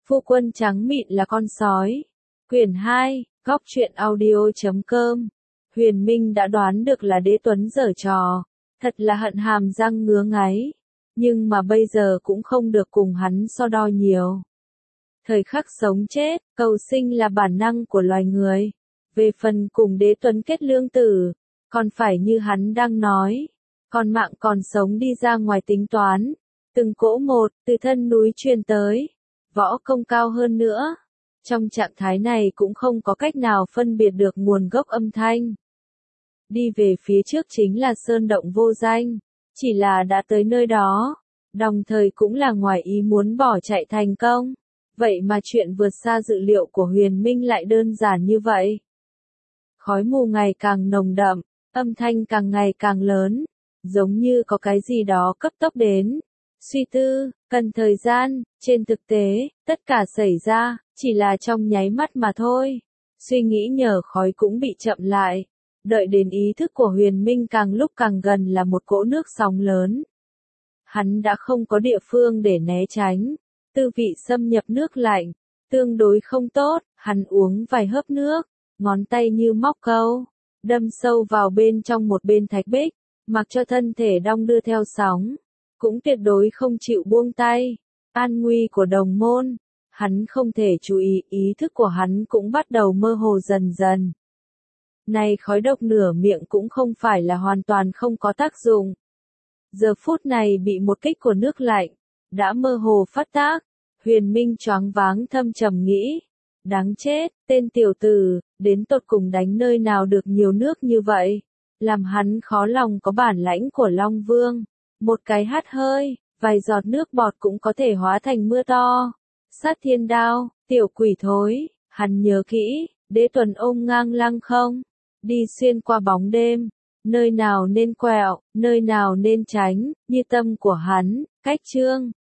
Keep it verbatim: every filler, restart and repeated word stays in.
Phu quân trắng mịn là con sói. Quyển hai, góc truyện audio chấm com. Huyền Minh đã đoán được là Đế Tuấn giở trò, thật là hận hàm răng ngứa ngáy, nhưng mà bây giờ cũng không được cùng hắn so đo nhiều. Thời khắc sống chết, cầu sinh là bản năng của loài người. Về phần cùng Đế Tuấn kết lương tử, còn phải như hắn đang nói, còn mạng còn sống đi ra ngoài tính toán, từng cỗ một, từ thân núi truyền tới, võ công cao hơn nữa. Trong trạng thái này cũng không có cách nào phân biệt được nguồn gốc âm thanh. Đi về phía trước chính là sơn động vô danh, chỉ là đã tới nơi đó, đồng thời cũng là ngoài ý muốn bỏ chạy thành công. Vậy mà chuyện vượt xa dự liệu của Huyền Minh lại đơn giản như vậy. Khói mù ngày càng nồng đậm, âm thanh càng ngày càng lớn, giống như có cái gì đó cấp tốc đến. Suy tư, cần thời gian, trên thực tế, tất cả xảy ra, chỉ là trong nháy mắt mà thôi. Suy nghĩ nhờ khói cũng bị chậm lại, đợi đến ý thức của Huyền Minh càng lúc càng gần là một cỗ nước sóng lớn. Hắn đã không có địa phương để né tránh, tư vị xâm nhập nước lạnh, tương đối không tốt, hắn uống vài hớp nước, ngón tay như móc câu, đâm sâu vào bên trong một bên thạch bích, mặc cho thân thể đong đưa theo sóng, cũng tuyệt đối không chịu buông tay. An nguy của đồng môn, hắn không thể chú ý, ý thức của hắn cũng bắt đầu mơ hồ dần dần. Này khói độc nửa miệng cũng không phải là hoàn toàn không có tác dụng. Giờ phút này bị một kích của nước lạnh, đã mơ hồ phát tác. Huyền Minh choáng váng thâm trầm nghĩ, đáng chết, tên tiểu tử, đến tột cùng đánh nơi nào được nhiều nước như vậy, làm hắn khó lòng có bản lãnh của Long Vương. Một cái hắt hơi, vài giọt nước bọt cũng có thể hóa thành mưa to. Sát thiên đao, tiểu quỷ thối, hắn nhớ kỹ, Đế Tuần ôm ngang lăng không, đi xuyên qua bóng đêm, nơi nào nên quẹo, nơi nào nên tránh, như tâm của hắn, cách chương,